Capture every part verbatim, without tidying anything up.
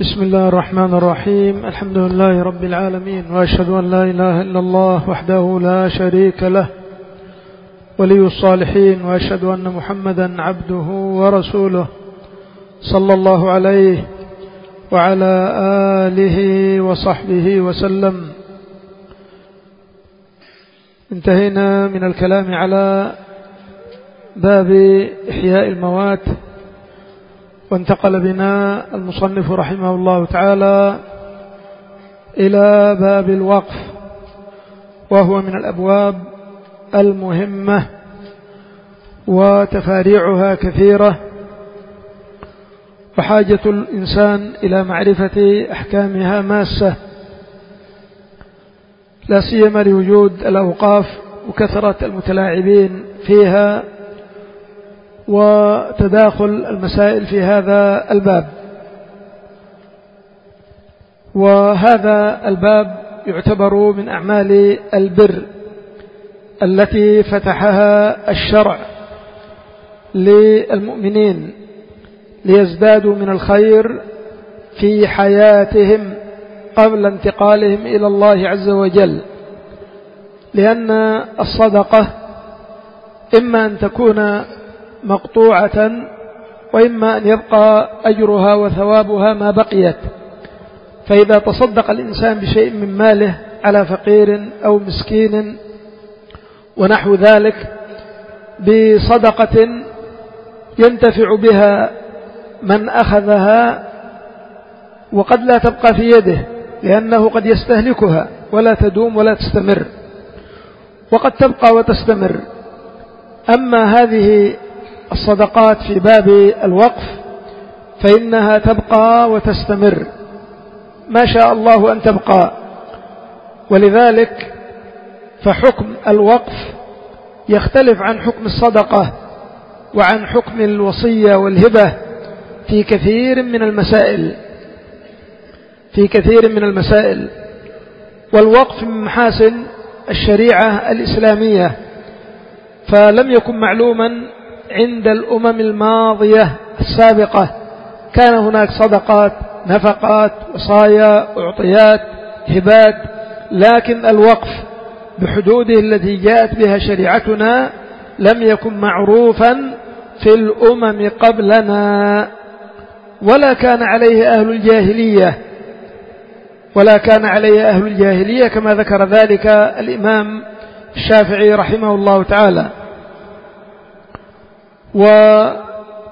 بسم الله الرحمن الرحيم. الحمد لله رب العالمين، وأشهد أن لا إله إلا الله وحده لا شريك له ولي الصالحين، وأشهد أن محمدا عبده ورسوله صلى الله عليه وعلى آله وصحبه وسلم. انتهينا من الكلام على باب إحياء الموات، وانتقل بنا المصنف رحمه الله تعالى إلى باب الوقف، وهو من الأبواب المهمة وتفاريعها كثيرة، وحاجة الإنسان إلى معرفة أحكامها ماسة، لا سيما لوجود الأوقاف وكثرة المتلاعبين فيها وتداخل المسائل في هذا الباب. وهذا الباب يعتبر من أعمال البر التي فتحها الشرع للمؤمنين ليزدادوا من الخير في حياتهم قبل انتقالهم إلى الله عز وجل، لأن الصدقة إما أن تكون مقطوعة، وإما أن يبقى أجرها وثوابها ما بقيت. فإذا تصدق الإنسان بشيء من ماله على فقير أو مسكين ونحو ذلك بصدقة ينتفع بها من أخذها، وقد لا تبقى في يده لأنه قد يستهلكها ولا تدوم ولا تستمر، وقد تبقى وتستمر. أما هذه الصدقات في باب الوقف فإنها تبقى وتستمر ما شاء الله أن تبقى، ولذلك فحكم الوقف يختلف عن حكم الصدقة وعن حكم الوصية والهبة في كثير من المسائل في كثير من المسائل والوقف من محاسن الشريعة الإسلامية، فلم يكن معلوما عند الأمم الماضية السابقة. كان هناك صدقات، نفقات، وصايا، أعطيات، هبات، لكن الوقف بحدوده التي جاءت بها شريعتنا لم يكن معروفا في الأمم قبلنا، ولا كان عليه أهل الجاهلية ولا كان عليه أهل الجاهلية كما ذكر ذلك الإمام الشافعي رحمه الله تعالى. وقد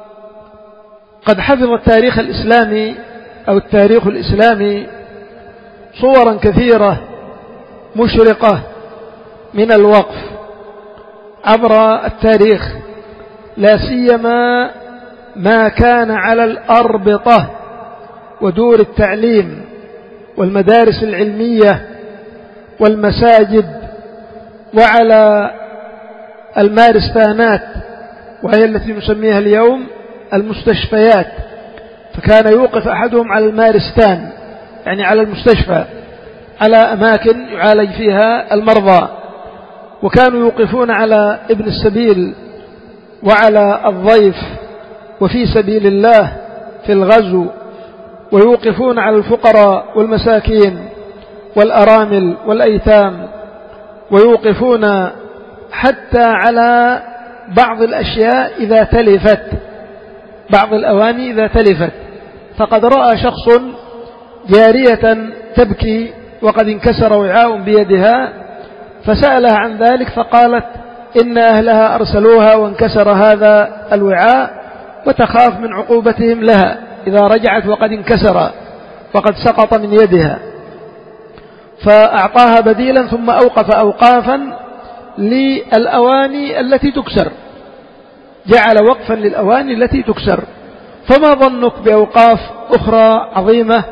حفظ التاريخ الإسلامي أو التاريخ الإسلامي صورا كثيرة مشرقة من الوقف عبر التاريخ، لا سيما ما كان على الأربطة ودور التعليم والمدارس العلمية والمساجد، وعلى المارستانات وهي التي نسميها اليوم المستشفيات. فكان يوقف أحدهم على المارستان، يعني على المستشفى، على أماكن يعالج فيها المرضى، وكانوا يوقفون على ابن السبيل وعلى الضيف وفي سبيل الله في الغزو، ويوقفون على الفقراء والمساكين والأرامل والأيتام، ويوقفون حتى على بعض الأشياء إذا تلفت، بعض الأواني إذا تلفت. فقد رأى شخص جارية تبكي وقد انكسر وعاء بيدها، فسألها عن ذلك فقالت إن أهلها أرسلوها وانكسر هذا الوعاء، وتخاف من عقوبتهم لها إذا رجعت وقد انكسر وقد سقط من يدها. فأعطاها بديلا، ثم أوقف أوقافا للأواني التي تكسر، جعل وقفا للأواني التي تكسر. فما ظنك بأوقاف أخرى عظيمة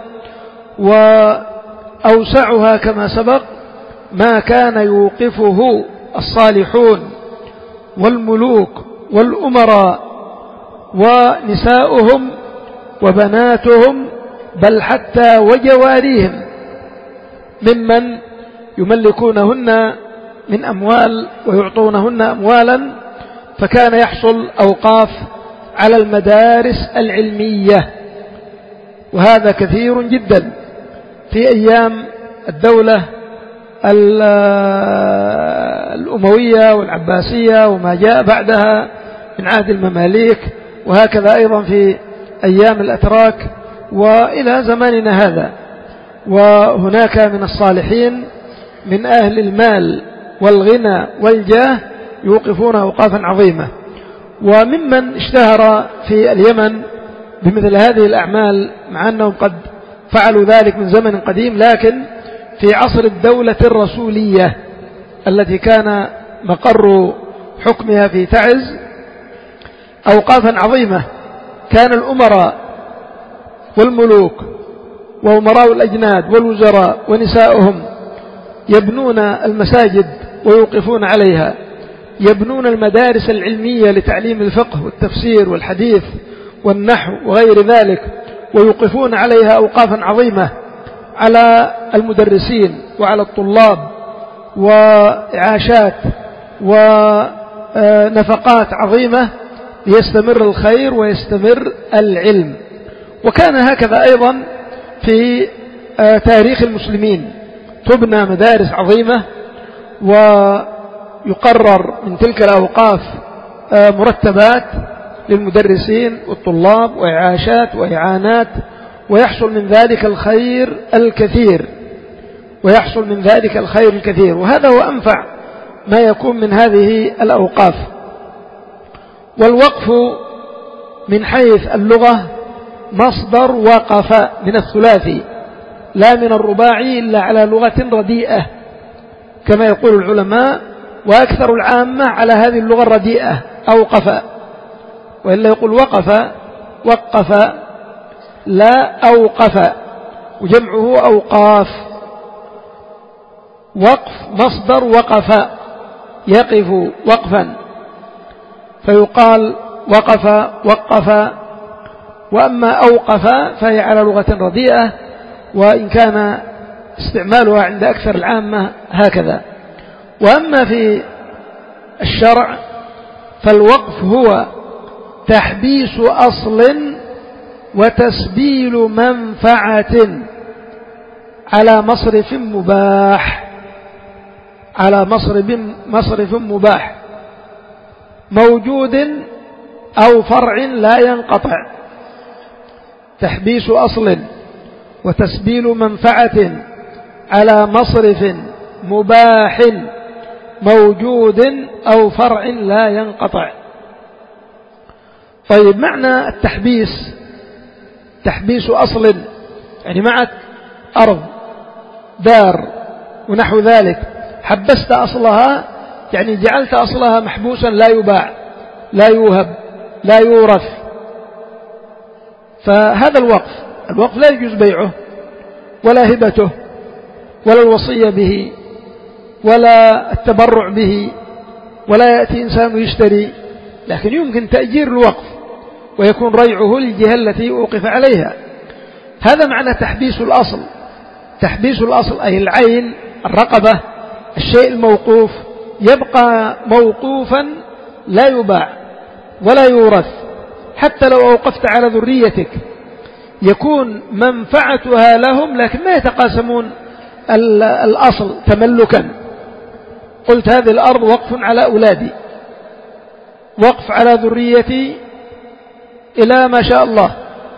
وأوسعها كما سبق ما كان يوقفه الصالحون والملوك والأمراء ونساؤهم وبناتهم، بل حتى وجواريهم ممن يملكونهن من أموال ويعطونهن أموالا. فكان يحصل أوقاف على المدارس العلمية وهذا كثير جدا في أيام الدولة الأموية والعباسية وما جاء بعدها من عهد المماليك، وهكذا أيضا في أيام الأتراك وإلى زماننا هذا. وهناك من الصالحين من أهل المال والغنى والجاه يوقفون أوقافا عظيمة. وممن اشتهر في اليمن بمثل هذه الأعمال، مع أنهم قد فعلوا ذلك من زمن قديم، لكن في عصر الدولة الرسولية التي كان مقر حكمها في تعز، أوقافا عظيمة كان الأمراء والملوك وأمراء الأجناد والوزراء ونساؤهم يبنون المساجد ويوقفون عليها، يبنون المدارس العلمية لتعليم الفقه والتفسير والحديث والنحو وغير ذلك، ويوقفون عليها أوقافا عظيمة على المدرسين وعلى الطلاب، وإعاشات ونفقات عظيمة ليستمر الخير ويستمر العلم. وكان هكذا أيضا في تاريخ المسلمين، تبنى مدارس عظيمة ويقرر من تلك الأوقاف مرتبات للمدرسين والطلاب وإعاشات وإعانات، ويحصل من ذلك الخير الكثير ويحصل من ذلك الخير الكثير وهذا هو أنفع ما يكون من هذه الأوقاف. والوقف من حيث اللغة مصدر وقف من الثلاثي لا من الرباعي إلا على لغة رديئة كما يقول العلماء، وأكثر العامة على هذه اللغة الرديئة أوقف، وإلا يقول وقف وقف لا أوقف، وجمعه أوقاف. وقف مصدر وقف يقف وقفا، فيقال وقف وقف. وأما أوقف فهي على لغة رديئة، وإن كان استعمالها عند أكثر العامة هكذا. وأما في الشرع فالوقف هو تحبيس أصل وتسبيل منفعة على مصرف مباح على مصرف مصرف مباح موجود أو فرع لا ينقطع. تحبيس أصل وتسبيل منفعة على مصرف مباح موجود أو فرع لا ينقطع. طيب، معنى التحبيس تحبيس أصل، يعني معك أرض دار ونحو ذلك، حبست أصلها يعني جعلت أصلها محبوسا لا يباع لا يوهب لا يورث، فهذا الوقف الوقف لا يجوز بيعه ولا هبته ولا الوصية به ولا التبرع به، ولا يأتي إنسان يشتري، لكن يمكن تأجير الوقف ويكون ريعه للجهة التي أوقف عليها. هذا معنى تحبيس الأصل. تحبيس الأصل أي العين الرقبة الشيء الموقوف يبقى موقوفا لا يباع ولا يورث، حتى لو أوقفت على ذريتك يكون منفعتها لهم لكن ما يتقاسمون الأصل تملكا. قلت هذه الأرض وقف على أولادي، وقف على ذريتي إلى ما شاء الله،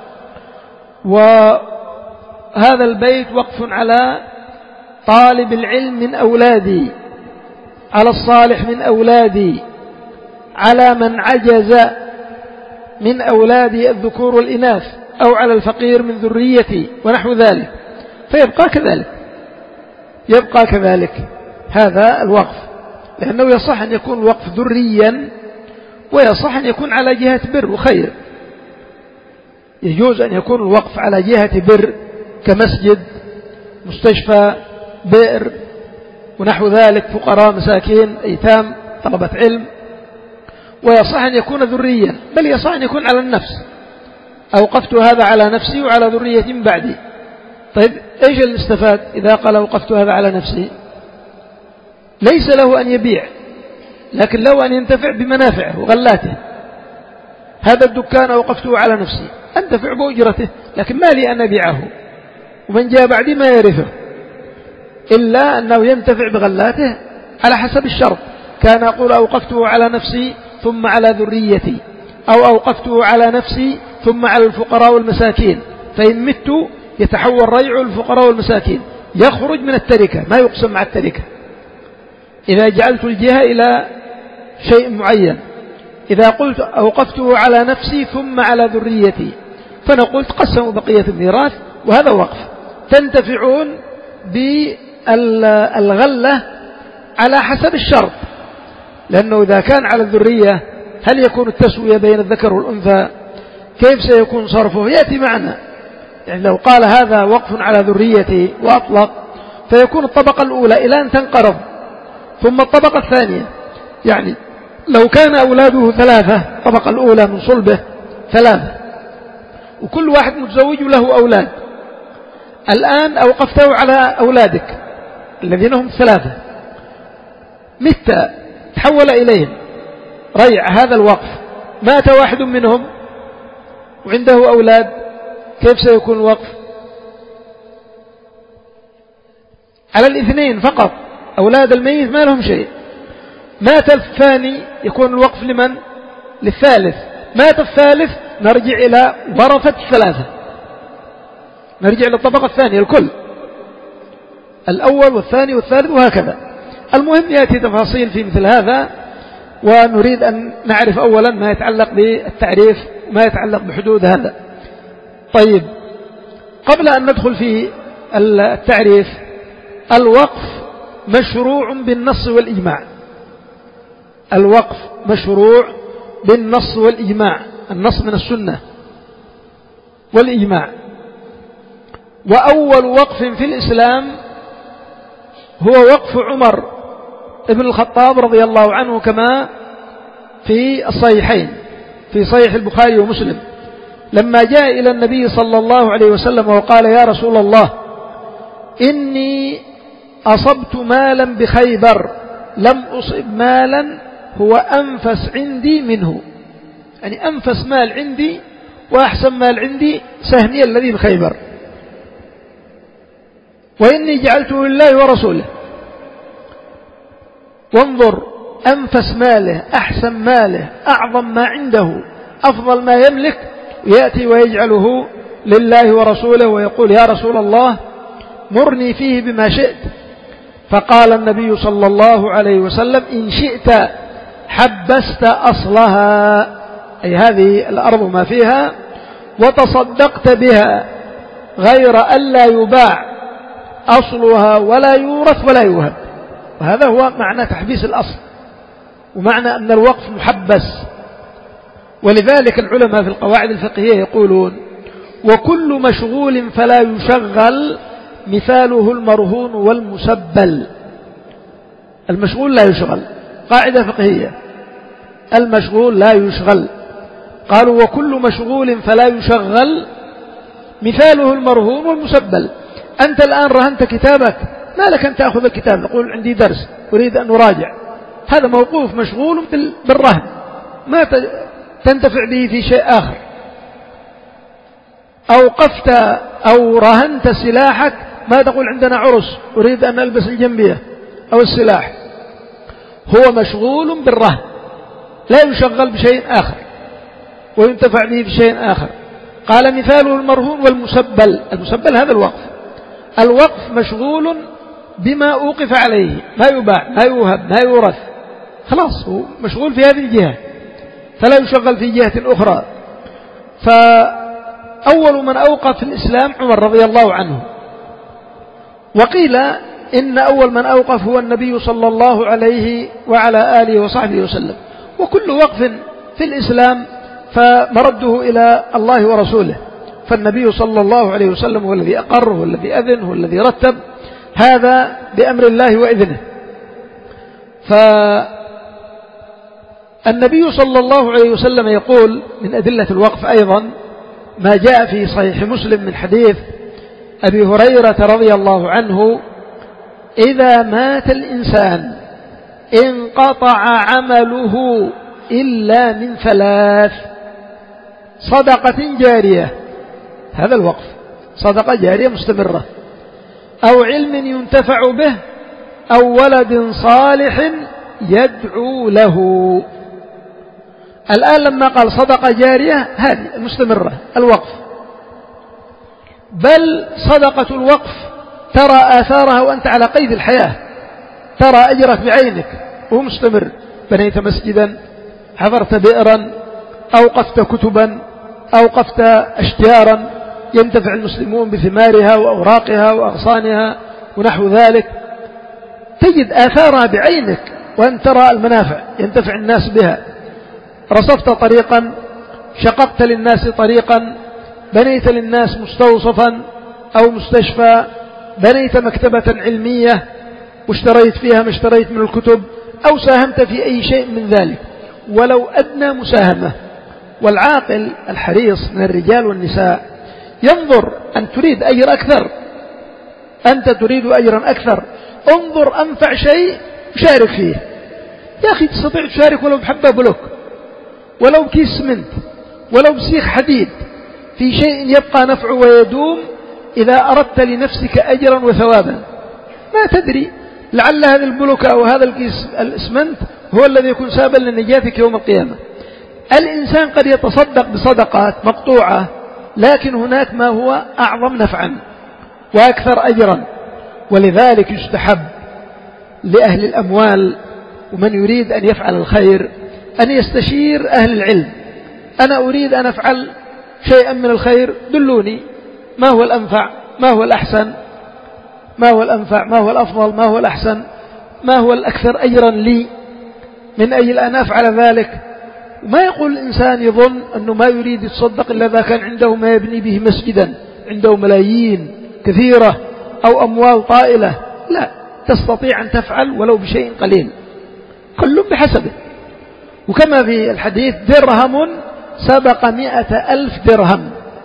وهذا البيت وقف على طالب العلم من أولادي، على الصالح من أولادي، على من عجز من أولادي الذكور والإناث، أو على الفقير من ذريتي ونحو ذلك، فيبقى كذلك يبقى كذلك هذا الوقف، لأنه يصح أن يكون الوقف ذريا ويصح أن يكون على جهة بر وخير. يجوز أن يكون الوقف على جهة بر كمسجد، مستشفى، بئر ونحو ذلك، فقراء مساكين أيتام طلبة علم، ويصح أن يكون ذريا، بل يصح أن يكون على النفس، أوقفت هذا على نفسي وعلى ذرية من بعدي. طيب، إيش الاستفاد إذا قال أوقفت هذا على نفسي؟ ليس له أن يبيع، لكن له أن ينتفع بمنافعه وغلاته، هذا الدكان أوقفته على نفسي أنتفع بأجرته، لكن ما لي أن أبيعه، ومن جاء بعدي ما يرثه إلا أنه ينتفع بغلاته على حسب الشرط. كان أقول أوقفته على نفسي ثم على ذريتي، أو أوقفته على نفسي ثم على الفقراء والمساكين، فإن مت يتحول ريع الفقراء والمساكين، يخرج من التركة، ما يقسم مع التركة. إذا جعلت الجهة إلى شيء معين، إذا قلت أوقفته على نفسي ثم على ذريتي، فنقول تقسموا بقية الميراث، وهذا وقف. تنتفعون بالغلة على حسب الشرط، لأنه إذا كان على الذرية هل يكون التسوية بين الذكر والأنثى؟ كيف سيكون صرفه؟ يأتي معنا. يعني لو قال هذا وقف على ذريتي وأطلق، فيكون الطبقة الأولى إلى أن تنقرض، ثم الطبقة الثانية. يعني لو كان أولاده ثلاثة، الطبقة الأولى من صلبه ثلاثة، وكل واحد متزوج له أولاد، الآن أوقفته على أولادك الذين هم ثلاثة، متى تحول إليهم ريع هذا الوقف، مات واحد منهم وعنده أولاد، كيف سيكون الوقف؟ على الاثنين فقط، أولاد الميت ما لهم شيء. مات الثاني يكون الوقف لمن؟ للثالث. مات الثالث نرجع إلى ورثة الثلاثة، نرجع إلى الطبقة الثانية، الكل الأول والثاني والثالث وهكذا. المهم يأتي تفاصيل في مثل هذا، ونريد أن نعرف أولا ما يتعلق بالتعريف وما يتعلق بحدود هذا. طيب، قبل أن ندخل في التعريف، الوقف مشروع بالنص والإجماع. الوقف مشروع بالنص والإجماع، النص من السنة والإجماع. وأول وقف في الإسلام هو وقف عمر ابن الخطاب رضي الله عنه، كما في الصحيحين في صحيح البخاري ومسلم، لما جاء إلى النبي صلى الله عليه وسلم وقال: يا رسول الله، إني أصبت مالا بخيبر لم أصب مالا هو أنفس عندي منه، يعني أنفس مال عندي وأحسن مال عندي سهمي الذي بخيبر، وإني جعلته لله ورسوله. وانظر، أنفس ماله، أحسن ماله، أعظم ما عنده، أفضل ما يملك، ويأتي ويجعله لله ورسوله، ويقول: يا رسول الله، مرني فيه بما شئت. فقال النبي صلى الله عليه وسلم: إن شئت حبست أصلها، أي هذه الأرض ما فيها، وتصدقت بها، غير ألا يباع أصلها ولا يورث ولا يوهب. وهذا هو معنى تحبيس الأصل، ومعنى أن الوقف محبس. ولذلك العلماء في القواعد الفقهية يقولون: وكل مشغول فلا يشغل، مثاله المرهون والمسبل. المشغول لا يشغل، قاعدة فقهية، المشغول لا يشغل. قالوا: وكل مشغول فلا يشغل، مثاله المرهون والمسبل. أنت الآن رهنت كتابك، ما لك أن تأخذ الكتاب، نقول عندي درس أريد أن أراجع، هذا موقوف مشغول بالرهن، ما تنتفع به في شيء آخر. أوقفت أو رهنت سلاحك، ما تقول عندنا عرس أريد أن ألبس الجنبية أو السلاح، هو مشغول بالرهن، لا يشغل بشيء آخر وينتفع به بشيء آخر. قال: مثاله المرهون والمسبل. المسبل هذا الوقف. الوقف مشغول بما أوقف عليه، ما يباع، ما يوهب، ما يورث، خلاص هو مشغول في هذه الجهة، فلا يشغل في جهة أخرى. فأول من أوقف في الإسلام عمر رضي الله عنه. وقيل إن أول من أوقف هو النبي صلى الله عليه وعلى آله وصحبه وسلم. وكل وقف في الإسلام فمرده إلى الله ورسوله، فالنبي صلى الله عليه وسلم هو الذي أقر، هو الذي أذن، هو الذي رتب، هذا بأمر الله وإذنه. فالنبي صلى الله عليه وسلم يقول من أدلة الوقف أيضا ما جاء في صحيح مسلم من حديث أبي هريرة رضي الله عنه: إذا مات الإنسان انقطع عمله إلا من ثلاث. صدقة جارية، هذا الوقف صدقة جارية مستمرة، أو علم ينتفع به، أو ولد صالح يدعو له. الآن لما قال صدقة جارية هذه المستمرة الوقف، بل صدقة الوقف ترى آثارها وأنت على قيد الحياة، ترى أجرك بعينك وهو مستمر. بنيت مسجدا، حفرت بئرا، أوقفت كتبا، أوقفت أشجارا ينتفع المسلمون بثمارها وأوراقها وأغصانها ونحو ذلك، تجد آثارها بعينك وأن ترى المنافع ينتفع الناس بها. رصفت طريقا، شققت للناس طريقا، بنيت للناس مستوصفا أو مستشفى، بنيت مكتبة علمية واشتريت فيها ما اشتريت من الكتب، أو ساهمت في أي شيء من ذلك ولو أدنى مساهمة. والعاقل الحريص من الرجال والنساء ينظر أن تريد أجر أكثر، أنت تريد أجرا أكثر، انظر أنفع شيء شارك فيه. يا أخي تستطيع تشارك ولو بحبة بلوك، ولو بكيس سمنت، ولو بسيخ حديد، في شيء يبقى نفعه ويدوم إذا أردت لنفسك أجرا وثوابا. ما تدري لعل هذا البلوك أو هذا الكيس الإسمنت هو الذي يكون سببا لنجاتك يوم القيامة. الإنسان قد يتصدق بصدقات مقطوعة، لكن هناك ما هو أعظم نفعا وأكثر أجرا. ولذلك يستحب لأهل الأموال ومن يريد أن يفعل الخير أن يستشير أهل العلم. أنا أريد أن أفعل شيئا من الخير، دلوني ما هو الأنفع، ما هو الأحسن، ما هو الأنفع، ما هو الأفضل، ما هو الأحسن، ما هو الأكثر أجرا لي من أجل أن أفعل ذلك. وما يقول الإنسان يظن أنه ما يريد يتصدق إلا إذا كان عنده ما يبني به مسجدا، عنده ملايين كثيرة أو أموال طائلة. لا، تستطيع أن تفعل ولو بشيء قليل، كل بحسبه. وكما في الحديث درهم سبق مئة ألف درهم،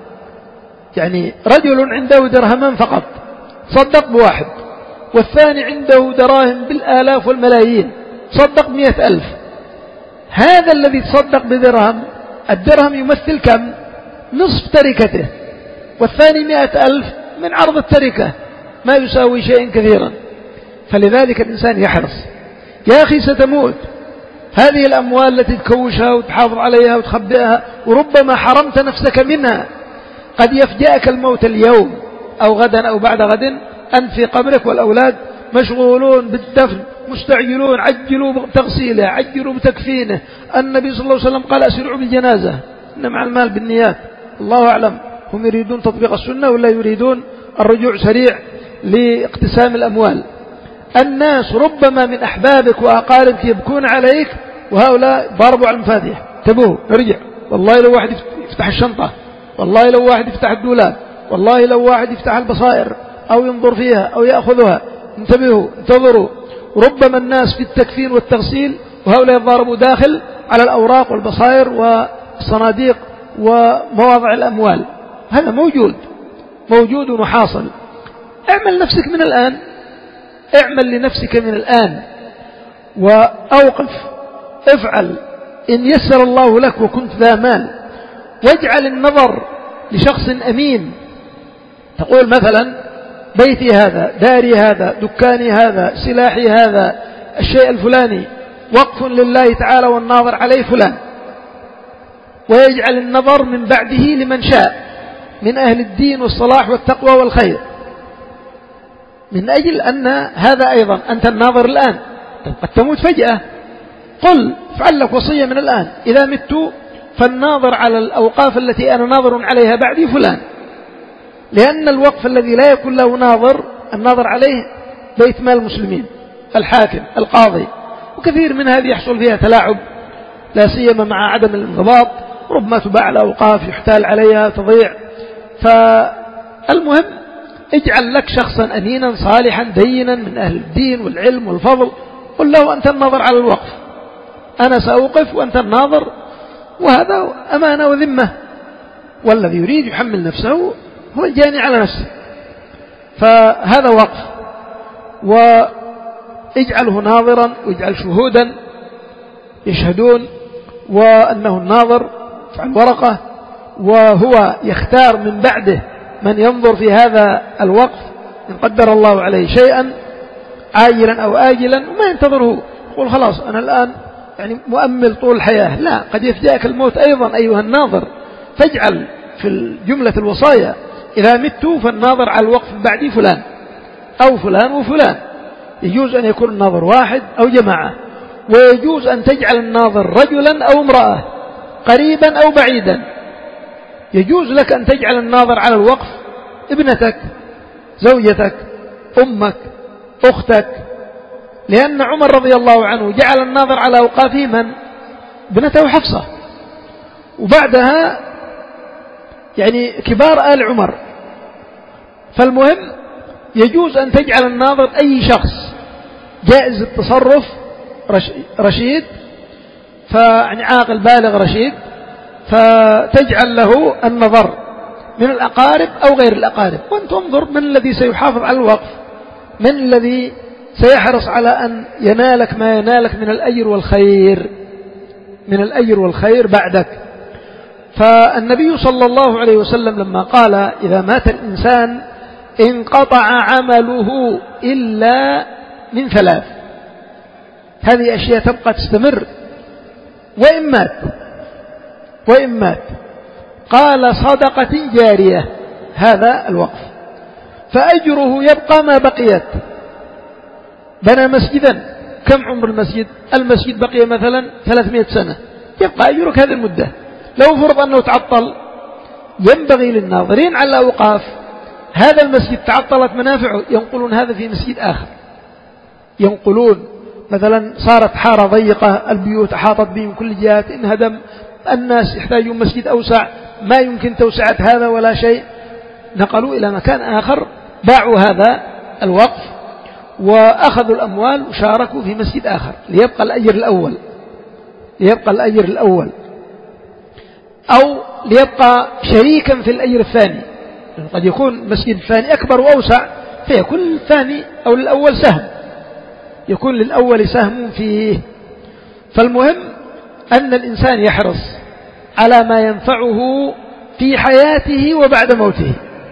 يعني رجل عنده درهما فقط صدق بواحد، والثاني عنده دراهم بالآلاف والملايين صدق مئة ألف. هذا الذي تصدق بدرهم، الدرهم يمثل كم؟ نصف تركته، والثاني مئة ألف من عرض التركة، ما يساوي شيئا كثيرا. فلذلك الإنسان يحرص. يا أخي ستموت، هذه الأموال التي تكوشها وتحافظ عليها وتخبئها وربما حرمت نفسك منها، قد يفجأك الموت اليوم أو غدا أو بعد غد، أنت في قبرك والأولاد مشغولون بالدفن، مستعجلون، عجلوا بتغسيله، عجلوا بتكفينه. النبي صلى الله عليه وسلم قال أسرعوا بالجنازة، إن مع المال بالنيات. الله أعلم هم يريدون تطبيق السنة ولا يريدون الرجوع سريع لاقتسام الأموال. الناس ربما من أحبابك وأقاربك يبكون عليك، وهؤلاء ضربوا على المفاتيح، انتبهوا نرجع، والله لو واحد يفتح الشنطة، والله لو واحد يفتح الدولاب، والله لو واحد يفتح البصائر أو ينظر فيها أو يأخذها، انتبهوا انتظروا. ربما الناس في التكفين والتغسيل وهؤلاء يضاربوا داخل على الأوراق والبصائر والصناديق ومواضع الأموال. هذا موجود موجود وحاصل. اعمل نفسك من الآن، اعمل لنفسك من الآن، وأوقف، افعل إن يسر الله لك وكنت ذا مال. واجعل النظر لشخص أمين، تقول مثلا بيتي هذا، داري هذا، دكاني هذا، سلاحي هذا، الشيء الفلاني وقف لله تعالى والناظر عليه فلان، ويجعل النظر من بعده لمن شاء من أهل الدين والصلاح والتقوى والخير، من أجل أن هذا أيضا أنت الناظر الآن، قد تموت فجأة. قل فعل لك وصية من الآن، إذا مت فالناظر على الأوقاف التي أنا ناظر عليها بعدي فلان، لأن الوقف الذي لا يكون له ناظر، الناظر عليه بيت مال المسلمين، الحاكم، القاضي، وكثير من هذه يحصل فيها تلاعب، لا سيما مع عدم الانضباط، ربما تباع الأوقاف يحتال عليها تضيع. فالمهم اجعل لك شخصا أمينا صالحا دينا من أهل الدين والعلم والفضل، قل له أنت الناظر على الوقف، أنا سأوقف وأنت الناظر، وهذا أمانة وذمة. والذي يريد يحمل نفسه هو الجاني على نفسه. فهذا وقف، واجعله ناظرا، واجعل شهودا يشهدون وأنه الناظر، افعل ورقة وهو يختار من بعده من ينظر في هذا الوقف إن قدر الله عليه شيئا عاجلا أو آجلا، وما ينتظره يقول خلاص أنا الآن يعني مؤمل طول الحياة. لا، قد يفجأك الموت أيضا أيها الناظر، فاجعل في جملة الوصايا إذا مت فالناظر على الوقف بعدي فلان أو فلان وفلان. يجوز أن يكون الناظر واحد أو جماعة، ويجوز أن تجعل الناظر رجلا أو امرأة، قريبا أو بعيدا. يجوز لك أن تجعل الناظر على الوقف ابنتك، زوجتك، أمك، أختك، لأن عمر رضي الله عنه جعل الناظر على أوقافه من؟ ابنته حفصة، وبعدها يعني كبار آل عمر. فالمهم يجوز أن تجعل الناظر أي شخص جائز التصرف رشيد، فيعني عاقل بالغ رشيد، فتجعل له النظر من الأقارب أو غير الأقارب، وأنت انظر من الذي سيحافظ على الوقف، من الذي سيحرص على أن ينالك ما ينالك من الأجر والخير، من الأجر والخير بعدك. فالنبي صلى الله عليه وسلم لما قال إذا مات الإنسان انقطع عمله إلا من ثلاث، هذه أشياء تبقى تستمر وإن مات وإن مات قال صدقة جارية، هذا الوقف، فأجره يبقى ما بقيت. بنى مسجدا، كم عمر المسجد؟ المسجد بقي مثلا ثلاثمائة سنة، يبقى أجرك هذه المدة. لو فرض أنه تعطل، ينبغي للناظرين على الأوقاف هذا المسجد تعطلت منافعه، ينقلون هذا في مسجد آخر، ينقلون مثلا صارت حارة ضيقة، البيوت أحاطت به من كل جهات، انهدم، الناس يحتاجون مسجد أوسع، ما يمكن توسعة هذا ولا شيء، نقلوا إلى مكان آخر، باعوا هذا الوقف وأخذوا الأموال وشاركوا في مسجد آخر ليبقى الأجر الأول، ليبقى الأجر الأول، أو ليبقى شريكا في الأجر الثاني. قد يكون المسجد الثاني أكبر وأوسع، فيكون الثاني أو الأول سهم، يكون للأول سهم فيه. فالمهم أن الإنسان يحرص على ما ينفعه في حياته وبعد موته.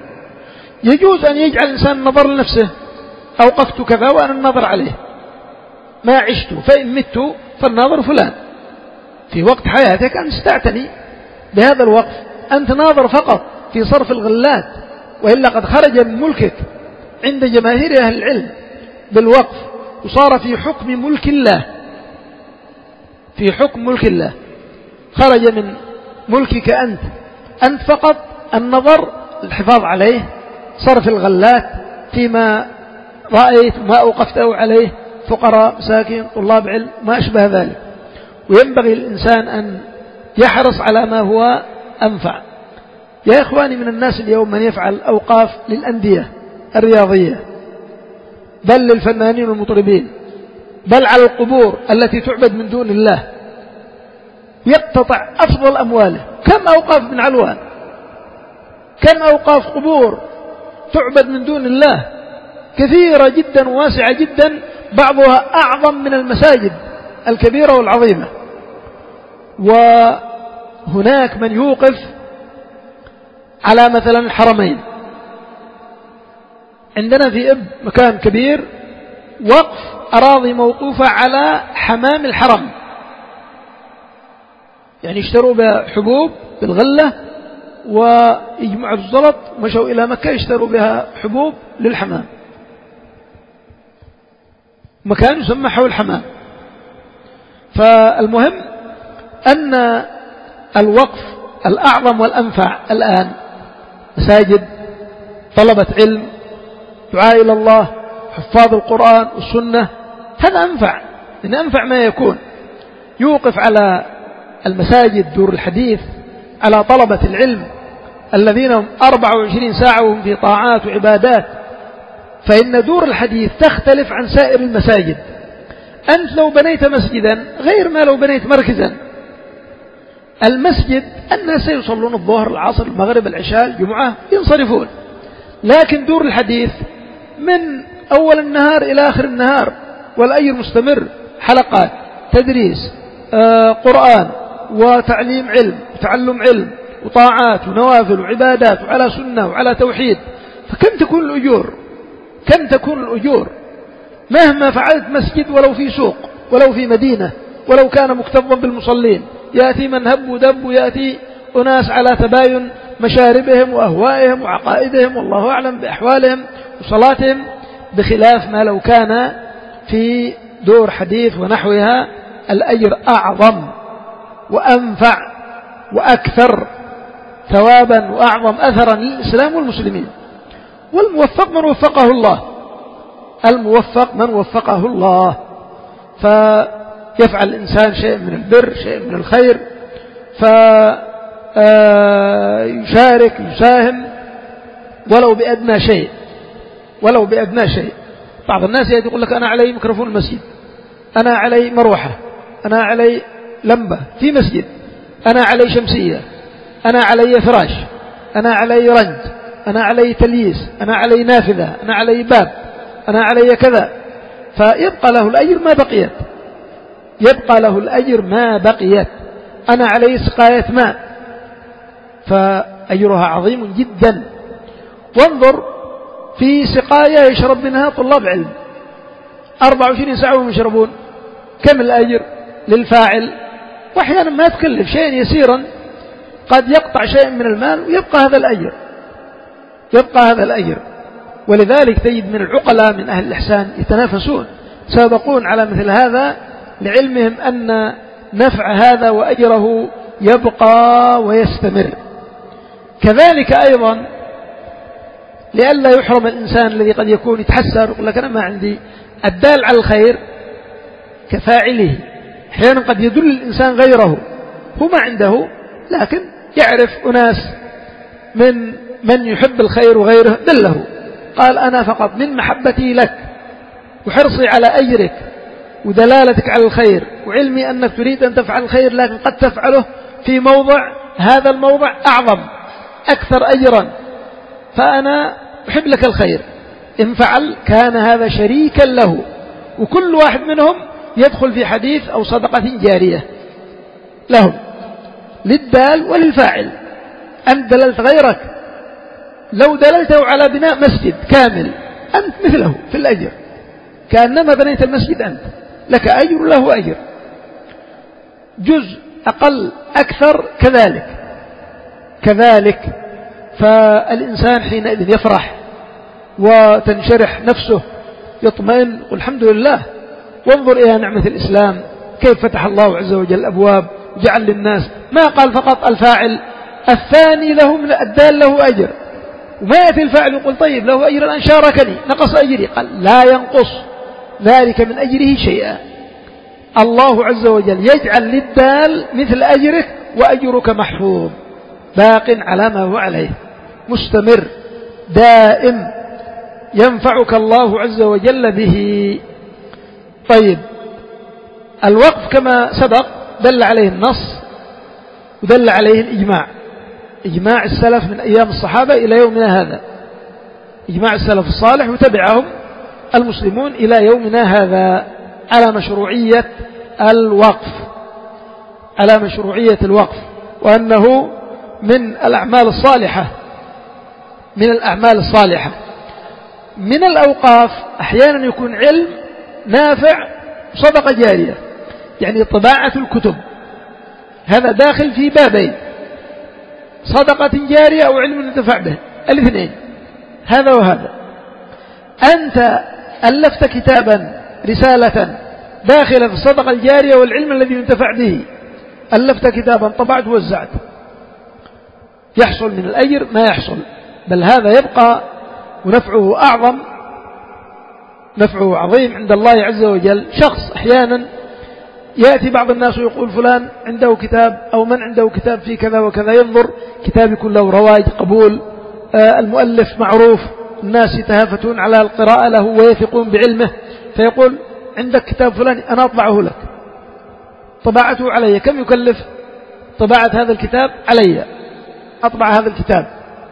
يجوز أن يجعل الإنسان النظر لنفسه، أوقفت كذا وأنا النظر عليه ما عشت، فإن مت فالناظر فلان. في وقت حياتك أن تستعتني بهذا الوقف، أنت ناظر فقط في صرف الغلات، وإلا قد خرج من ملكك عند جماهير أهل العلم بالوقف، وصار في حكم ملك الله، في حكم ملك الله، خرج من ملكك أنت، أنت فقط النظر، الحفاظ عليه، صرف الغلات فيما رأيت ما أوقفته عليه، فقراء، مساكين، طلاب علم، ما أشبه ذلك. وينبغي للإنسان أن يحرص على ما هو أنفع. يا إخواني، من الناس اليوم من يفعل أوقاف للأندية الرياضية، بل للفنانين والمطربين، بل على القبور التي تعبد من دون الله، يقتطع أفضل أمواله. كم أوقاف من علوان، كم أوقاف قبور تعبد من دون الله، كثيرة جدا واسعة جدا، بعضها أعظم من المساجد الكبيرة والعظيمة. وهناك من يوقف على مثلا الحرمين، عندنا في إب مكان كبير وقف أراضي موقوفة على حمام الحرم، يعني اشتروا بها حبوب بالغلة ويجمعوا الزلط، مشوا إلى مكة يشتروا بها حبوب للحمام، مكان يسمى حول الحمام. فالمهم أن الوقف الأعظم والأنفع الآن مساجد، طلبة علم، دعاء إلى الله، حفاظ القرآن والسنة، هذا أنفع، إن أنفع ما يكون. يوقف على المساجد، دور الحديث، على طلبة العلم الذين هم أربع وعشرين ساعة وهم في طاعات وعبادات. فإن دور الحديث تختلف عن سائر المساجد. أنت لو بنيت مسجدا غير ما لو بنيت مركزا. المسجد الناس يصلون الظهر، العصر، المغرب، العشاء، الجمعة، ينصرفون. لكن دور الحديث من أول النهار إلى آخر النهار، والأجر مستمر، حلقات، تدريس، آه، قرآن، وتعليم علم، وتعلم علم، وطاعات ونوافل وعبادات وعلى سنة وعلى توحيد، فكم تكون الأجور؟ كم تكون الأجور مهما فعلت مسجد ولو في سوق ولو في مدينة ولو كان مكتظا بالمصلين؟ يأتي من هب ودب، ويأتي أناس على تباين مشاربهم وأهوائهم وعقائدهم والله أعلم بأحوالهم وصلاتهم، بخلاف ما لو كان في دور حديث ونحوها الأجر أعظم وأنفع وأكثر ثوابا وأعظم أثرا للإسلام والمسلمين. والموفق من وفقه الله، الموفق من وفقه الله، فيفعل الإنسان شيء من البر شيء من الخير، فيشارك يساهم ولو بأدنى شيء ولو بأدنى شيء. بعض الناس يقول لك أنا علي ميكروفون المسجد، أنا علي مروحة، أنا علي لمبة في مسجد، أنا علي شمسية، أنا علي فراش، أنا علي رنج، أنا علي تلييس، أنا علي نافذة، أنا علي باب، أنا علي كذا، فيبقى له الأجر ما بقيت، يبقى له الأجر ما بقيت. أنا علي سقاية ماء، فأجرها عظيم جدا. وانظر في سقاية يشرب منها طلاب علم أربعة وعشرين ساعة وهم يشربون، كم الأجر للفاعل؟ وأحيانا ما تكلف شيئا يسيرا قد يقطع شيء من المال ويبقى هذا الأجر، يبقى هذا الأجر. ولذلك تجد من العقلاء من أهل الإحسان يتنافسون، سابقون على مثل هذا لعلمهم أن نفع هذا وأجره يبقى ويستمر. كذلك أيضا لئلا يحرم الإنسان الذي قد يكون يتحسر يقول لك أنا ما عندي، الدال على الخير كفاعله. أحيانا قد يدل الإنسان غيره، هو ما عنده لكن يعرف أناس من من يحب الخير وغيره دله، قال أنا فقط من محبتي لك وحرصي على أجرك ودلالتك على الخير وعلمي أنك تريد أن تفعل الخير لكن قد تفعله في موضع، هذا الموضع أعظم أكثر أجرا، فأنا أحب لك الخير، إن فعل كان هذا شريكا له. وكل واحد منهم يدخل في حديث أو صدقة جارية لهم، للدال وللفاعل. أنت دللت غيرك، لو دللته على بناء مسجد كامل أنت مثله في الأجر، كأنما بنيت المسجد أنت، لك أجر له أجر، جزء أقل أكثر كذلك كذلك. فالإنسان حينئذ يفرح وتنشرح نفسه، يطمئن والحمد لله. وانظر إلى نعمة الإسلام كيف فتح الله عز وجل الأبواب وجعل للناس، ما قال فقط الفاعل، الثاني له من الدال له أجر، وما يأتي الفاعل يقول طيب له أجر الآن شاركني نقص أجري، قال لا ينقص ذلك من أجره شيئا. الله عز وجل يجعل للدال مثل أجرك وأجرك محفوظ باق على ما هو عليه مستمر دائم، ينفعك الله عز وجل به. طيب الوقف كما سبق دل عليه النص ودل عليه الإجماع، إجماع السلف من أيام الصحابة إلى يومنا هذا، إجماع السلف الصالح وتبعهم المسلمون إلى يومنا هذا على مشروعية الوقف، على مشروعية الوقف، وأنه من الأعمال الصالحة، من الأعمال الصالحة. من الأوقاف أحيانا يكون علم نافع صدقة جارية، يعني طباعة الكتب، هذا داخل في بابين، صدقة جارية أو علم ينتفع به، الاثنين هذا وهذا. أنت ألفت كتابا رسالة داخلة في الصدقة الجارية والعلم الذي ينتفع به، ألفت كتابا طبعت ووزعت، يحصل من الأجر ما يحصل، بل هذا يبقى ونفعه أعظم، نفعه عظيم عند الله عز وجل. شخص أحيانا يأتي بعض الناس ويقول فلان عنده كتاب أو من عنده كتاب في كذا وكذا، ينظر كتاب يكون له رواج قبول، آه المؤلف معروف، الناس يتهافتون على القراءة له ويثقون بعلمه، فيقول عندك كتاب فلان أنا أطبعه لك، طباعته علي، كم يكلف طباعة هذا الكتاب؟ علي أطبع هذا الكتاب.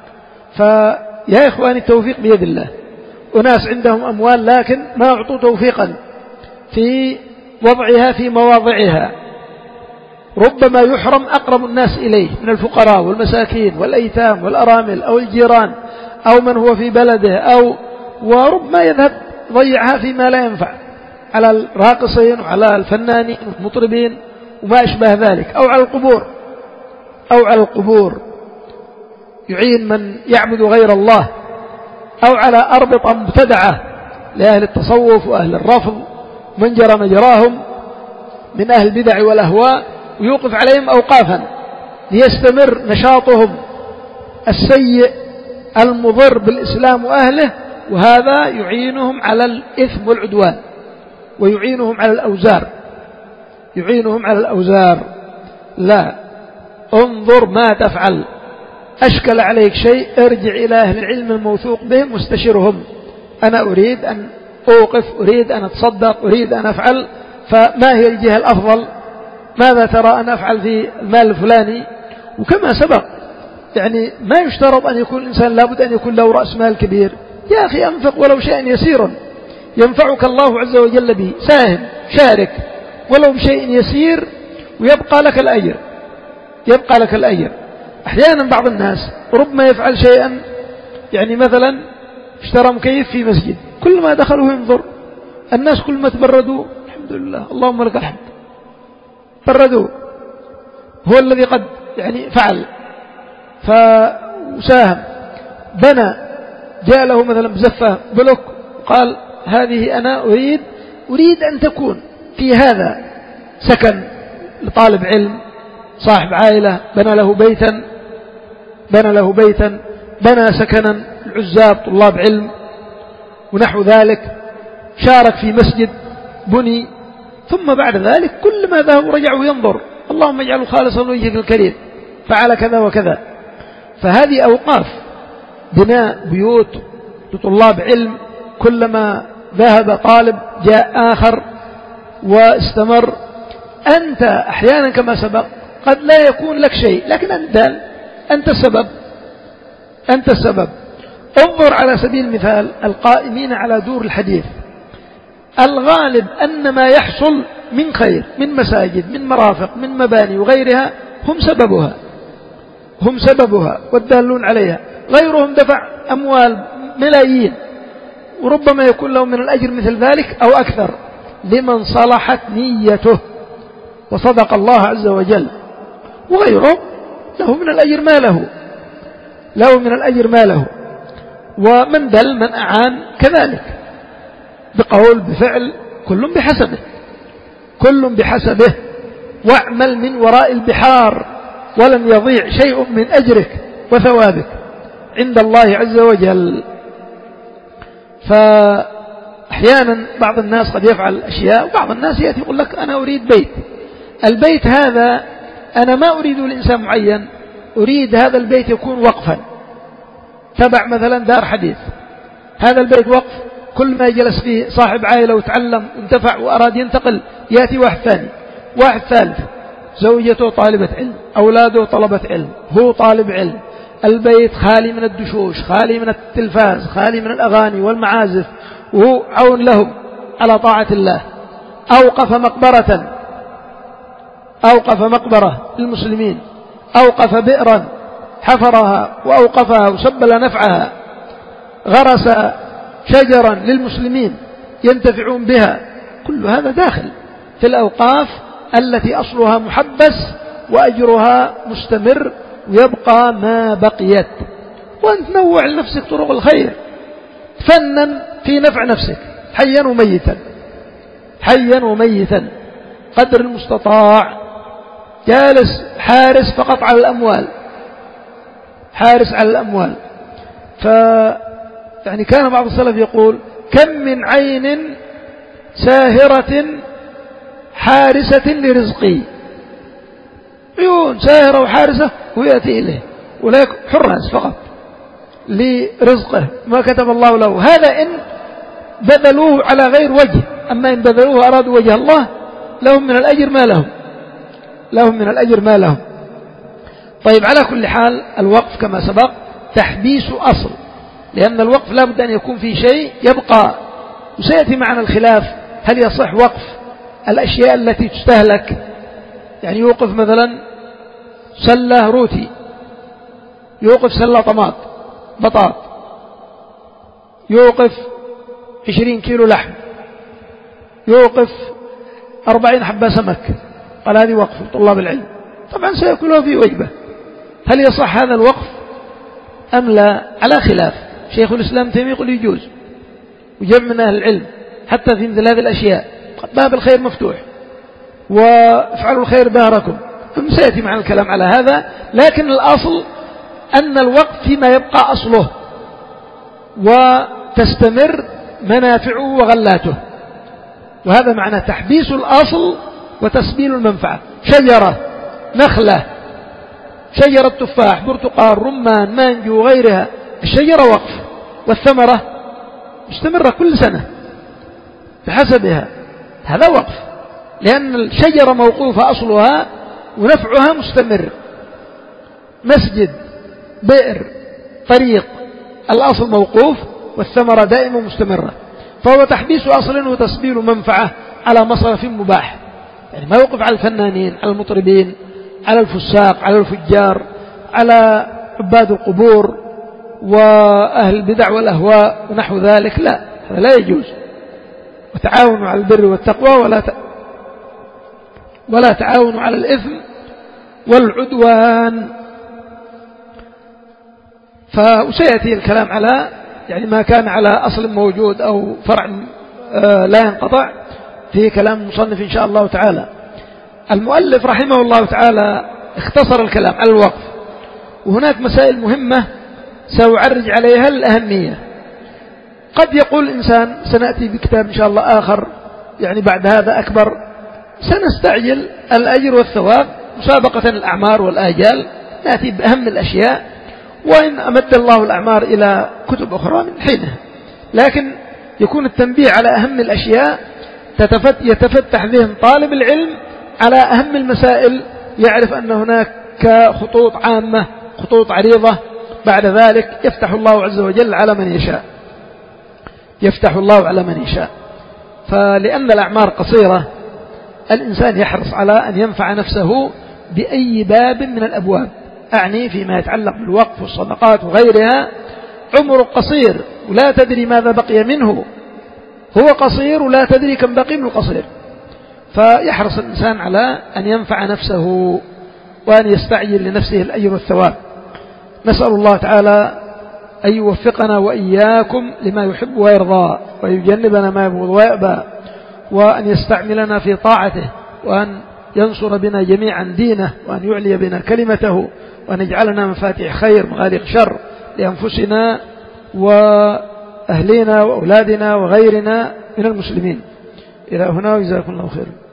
فيا إخواني التوفيق بيد الله، أناس عندهم أموال لكن ما أعطوا توفيقا في وضعها في مواضعها، ربما يحرم أقرب الناس إليه من الفقراء والمساكين والأيتام والأرامل أو الجيران أو من هو في بلده، أو وربما يذهب ضيعها فيما لا ينفع على الراقصين وعلى الفنانين والمطربين وما أشبه ذلك، أو على القبور أو على القبور يعين من يعبد غير الله، أو على أربطة مبتدعة لأهل التصوف وأهل الرفض من جرى مجراهم من أهل البدع والأهواء، ويوقف عليهم أوقافا ليستمر نشاطهم السيء المضر بالإسلام وأهله، وهذا يعينهم على الإثم والعدوان ويعينهم على الأوزار يعينهم على الأوزار. لا، انظر ما تفعل، أشكل عليك شيء ارجع إلى أهل العلم الموثوق بهم واستشرهم. أنا أريد أن أوقف، أريد أن أتصدق، أريد أن أفعل، فما هي الجهة الأفضل؟ ماذا ترى أن أفعل في المال الفلاني؟ وكما سبق يعني ما يشترط أن يكون الإنسان لابد أن يكون له رأس مال كبير. يا أخي أنفق ولو شيئا يسيرا ينفعك الله عز وجل به، ساهم شارك ولو بشيء يسير ويبقى لك الأجر يبقى لك الأجر. أحيانا بعض الناس ربما يفعل شيئا، يعني مثلا اشترى مكيف في مسجد، كل ما دخلوا ينظر الناس كل ما تبردوا الحمد لله اللهم لك الحمد، بردوا، هو الذي قد يعني فعل فساهم بنى، جاء له مثلا بزفة بلوك قال هذه أنا أريد أريد أن تكون في هذا سكن لطالب علم صاحب عائلة، بنى له بيتا بنى له بيتا بنى سكنا العزاب طلاب علم ونحو ذلك، شارك في مسجد بني، ثم بعد ذلك كل ما ذهب ورجع وينظر اللهم اجعله خالصا لوجهك الكريم، فعل كذا وكذا. فهذه أوقاف بناء بيوت لطلاب علم، كلما ذهب طالب جاء آخر واستمر. أنت أحيانا كما سبق قد لا يكون لك شيء، لكن أنت أنت السبب أنت السبب. انظر على سبيل المثال القائمين على دور الحديث، الغالب أن ما يحصل من خير من مساجد من مرافق من مباني وغيرها هم سببها هم سببها والدالون عليها، غيرهم دفع أموال ملايين وربما يكون لهم من الأجر مثل ذلك أو أكثر لمن صلحت نيته وصدق الله عز وجل، وغيره له من الأجر ما له له من الأجر ما له. ومن دل من أعان كذلك بقول بفعل، كل بحسبه كل بحسبه واعمل من وراء البحار ولن يضيع شيء من أجرك وثوابك عند الله عز وجل. فأحيانا بعض الناس قد يفعل أشياء، وبعض الناس يأتي يقول لك أنا أريد بيت، البيت هذا أنا ما أريده لإنسان معين، أريد هذا البيت يكون وقفا تبع مثلا دار حديث، هذا البيت وقف، كل ما جلس فيه صاحب عائلة وتعلم انتفع وأراد ينتقل يأتي واحد ثاني واحد ثالث، زوجته طالبة علم، أولاده طلبة علم، هو طالب علم، البيت خالي من الدشوش، خالي من التلفاز، خالي من الأغاني والمعازف، وهو عون لهم على طاعة الله. أوقف مقبرة أوقف مقبرة للمسلمين، أوقف بئرا حفرها وأوقفها وسبل نفعها، غرس شجرا للمسلمين ينتفعون بها، كل هذا داخل في الأوقاف التي أصلها محبس وأجرها مستمر ويبقى ما بقيت. وأن تنوع لنفسك طرق الخير، فنن في نفع نفسك حيا وميتا حيا وميتا قدر المستطاع. جالس حارس فقط على الأموال، حارس على الأموال. ف يعني كان بعض السلف يقول كم من عين ساهرة حارسة لرزقي، عيون ساهرة وحارسة ويأتي إليه وليك حراس فقط لرزقه ما كتب الله له. هذا إن بذلوه على غير وجه، أما إن بذلوه أرادوا وجه الله لهم من الأجر ما لهم لهم من الأجر ما لهم. طيب، على كل حال الوقف كما سبق تحبيس أصل، لأن الوقف لا بد أن يكون في شيء يبقى. وسيأتي معنا الخلاف هل يصح وقف الأشياء التي تستهلك يعني يوقف مثلا سلة روتي، يوقف سلة طماط بطاط، يوقف عشرين كيلو لحم، يوقف أربعين حبة سمك، قال هذه وقف طلاب العلم، طبعا سيأكلها في وجبة. هل يصح هذا الوقف أم لا؟ على خلاف. شيخ الإسلام تيمية يقول يجوز، وجمع من أهل العلم حتى في مثل هذه الأشياء، باب الخير مفتوح وافعلوا الخير بهركم، سيأتي معنا الكلام على هذا. لكن الأصل أن الوقف فيما يبقى أصله وتستمر منافعه وغلاته، وهذا معنى تحبيس الأصل وتسبيل المنفعة. شجرة نخلة، شجرة تفاح برتقال رمان مانجو وغيرها، الشجرة وقف والثمرة مستمرة كل سنة بحسبها، هذا وقف، لأن الشجرة موقوفة أصلها ونفعها مستمر. مسجد، بئر، طريق، الأصل موقوف والثمرة دائما مستمرة، فهو تحبيس أصل وتسبيل منفعة على مصرف مباح. يعني ما يوقف على الفنانين، على المطربين، على الفساق، على الفجار، على عباد القبور وأهل البدع والأهواء ونحو ذلك، لا، هذا لا يجوز. وتعاونوا على البر والتقوى ولا ت... ولا تعاونوا على الإثم والعدوان. فسيأتي الكلام على يعني ما كان على أصل موجود أو فرع لا ينقطع في كلام المصنف إن شاء الله تعالى. المؤلف رحمه الله تعالى اختصر الكلام على الوقف، وهناك مسائل مهمة سأعرج عليها الأهمية. قد يقول الإنسان سنأتي بكتاب إن شاء الله آخر يعني بعد هذا أكبر، سنستعجل الأجر والثواب مسابقة الأعمار والآجال، نأتي بأهم الأشياء، وإن أمد الله الأعمار إلى كتب أخرى من حينها. لكن يكون التنبيه على أهم الأشياء، يتفتح ذهن طالب العلم على أهم المسائل، يعرف أن هناك خطوط عامة، خطوط عريضة، بعد ذلك يفتح الله عز وجل على من يشاء، يفتح الله على من يشاء. فلأن الأعمار قصيرة الإنسان يحرص على أن ينفع نفسه بأي باب من الأبواب، أعني فيما يتعلق بالوقف والصدقات وغيرها. عمر قصير ولا تدري ماذا بقي منه، هو قصير ولا تدري كم بقي من القصير، فيحرص الإنسان على أن ينفع نفسه وأن يستعجل لنفسه الأجر والثواب. نسأل الله تعالى أن يوفقنا وإياكم لما يحب ويرضى، ويجنبنا ما يبغض ويأبى، وأن يستعملنا في طاعته، وأن ينصر بنا جميعا دينه، وأن يعلي بنا كلمته، وأن يجعلنا مفاتيح خير مغاليق شر لأنفسنا وأهلنا وأولادنا وغيرنا من المسلمين. إلى هنا وجزاكم الله خيرا.